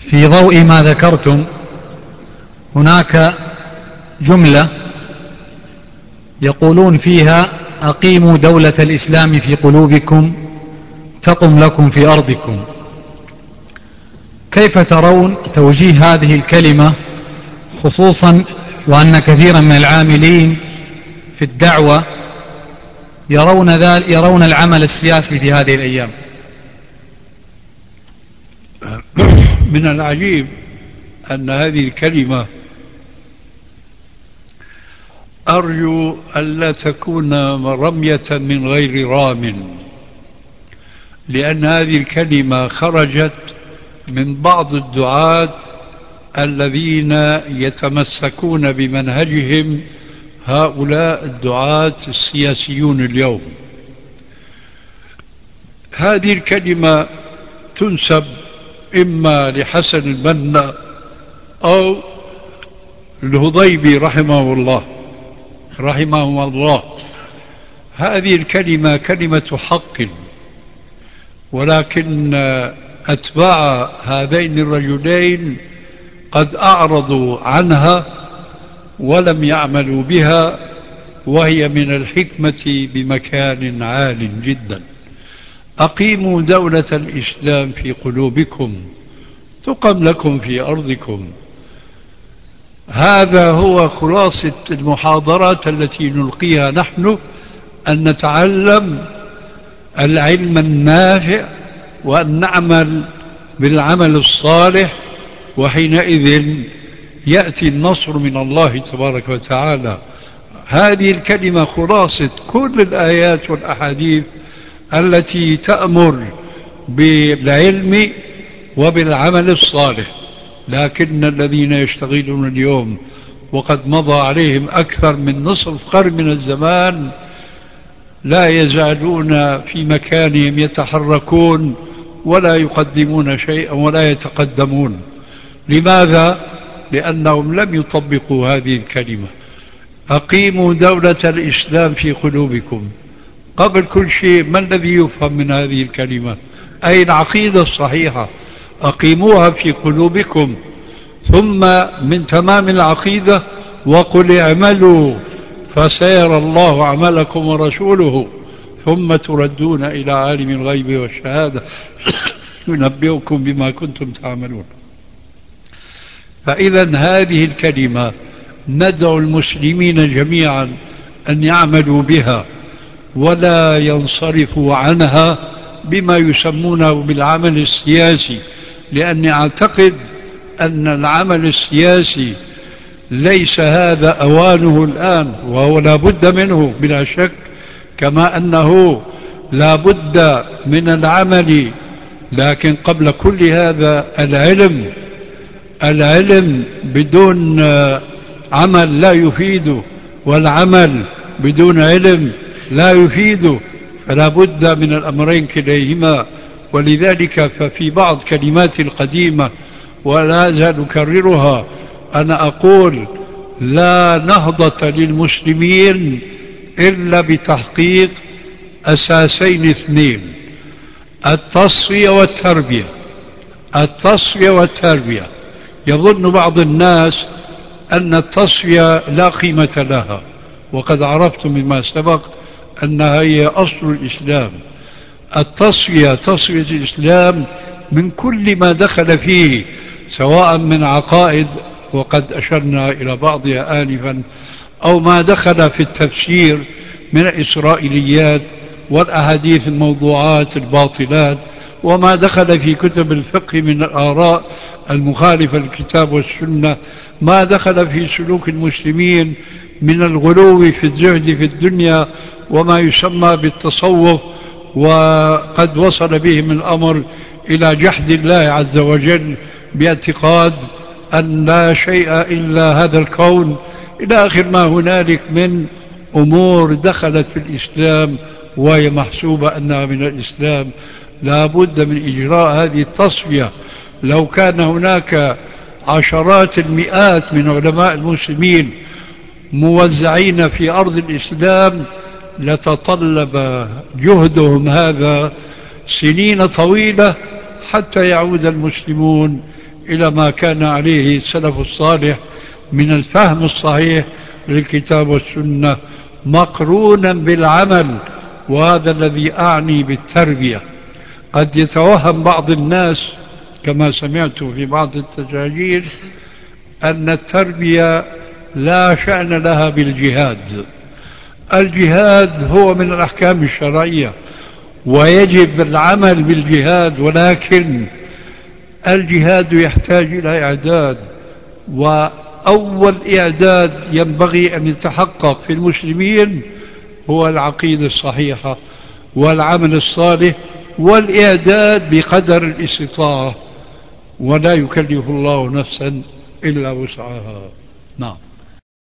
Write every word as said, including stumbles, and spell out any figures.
في ضوء ما ذكرتم هناك جملة يقولون فيها: أقيموا دولة الإسلام في قلوبكم تقم لكم في أرضكم. كيف ترون توجيه هذه الكلمة، خصوصا وأن كثيرا من العاملين في الدعوة يرون ذلك يرون العمل السياسي في هذه الأيام؟ من العجيب أن هذه الكلمة أرجو ألا تكون رمية من غير رام، لأن هذه الكلمة خرجت من بعض الدعاة الذين يتمسكون بمنهجهم هؤلاء الدعاة السياسيون اليوم. هذه الكلمة تنسب إما لحسن البنا أو الهضيبي رحمه الله رحمه الله. هذه الكلمة كلمة حق، ولكن أتباع هذين الرجلين قد أعرضوا عنها ولم يعملوا بها، وهي من الحكمة بمكان عال جدا. أقيموا دولة الإسلام في قلوبكم تقم لكم في أرضكم. هذا هو خلاصة المحاضرات التي نلقيها نحن، أن نتعلم العلم النافع وأن نعمل بالعمل الصالح، وحينئذ يأتي النصر من الله تبارك وتعالى. هذه الكلمة خلاصة كل الآيات والأحاديث التي تأمر بالعلم وبالعمل الصالح. لكن الذين يشتغلون اليوم وقد مضى عليهم أكثر من نصف قرن من الزمان لا يزالون في مكانهم يتحركون ولا يقدمون شيئا ولا يتقدمون. لماذا؟ لأنهم لم يطبقوا هذه الكلمة. أقيموا دولة الإسلام في قلوبكم. قبل كل شيء ما الذي يفهم من هذه الكلمة؟ أي العقيدة الصحيحة، أقيموها في قلوبكم. ثم من تمام العقيدة: وقل اعملوا فسيرى الله عملكم ورسوله ثم تردون إلى عالم الغيب والشهادة ينبئكم بما كنتم تعملون. فإذا هذه الكلمة ندعو المسلمين جميعا أن يعملوا بها ولا ينصرفوا عنها بما يسمونه بالعمل السياسي، لأني أعتقد أن العمل السياسي ليس هذا أوانه الآن، وهو لا بد منه بلا شك، كما أنه لا بد من العمل. لكن قبل كل هذا العلم. العلم بدون عمل لا يفيد، والعمل بدون علم لا يفيد، فلا بد من الأمرين كليهما. ولذلك ففي بعض كلماتي القديمة ولا أزال أكررها أنا أقول: لا نهضة للمسلمين إلا بتحقيق أساسين اثنين: التصفية والتربية. التصفية والتربية. يظن بعض الناس أن التصفية لا قيمة لها، وقد عرفت مما سبق أنها هي أصل الإسلام. التصفية تصفية الإسلام من كل ما دخل فيه، سواء من عقائد وقد أشرنا إلى بعضها آنفا، أو ما دخل في التفسير من الإسرائيليات والأحاديث الموضوعات الباطلات، وما دخل في كتب الفقه من الآراء المخالفة للكتاب والسنة، ما دخل في سلوك المسلمين من الغلو في الزهد في الدنيا وما يسمى بالتصوف، وقد وصل بهم الأمر إلى جحد الله عز وجل باعتقاد أن لا شيء إلا هذا الكون، إلى آخر ما هنالك من أمور دخلت في الإسلام وهي محسوبة أنها من الإسلام. لا بد من إجراء هذه التصفية. لو كان هناك عشرات المئات من علماء المسلمين موزعين في أرض الإسلام لتطلب جهدهم هذا سنين طويلة حتى يعود المسلمون إلى ما كان عليه السلف الصالح من الفهم الصحيح للكتاب والسنة مقرونا بالعمل. وهذا الذي أعني بالتربية. قد يتوهم بعض الناس كما سمعت في بعض التساجيل أن التربية لا شأن لها بالجهاد. الجهاد هو من الأحكام الشرعية ويجب العمل بالجهاد، ولكن الجهاد يحتاج إلى إعداد، وأول إعداد ينبغي أن يتحقق في المسلمين هو العقيدة الصحيحة والعمل الصالح والإعداد بقدر الاستطاعة، ولا يكلف الله نفسا إلا وسعها. نعم.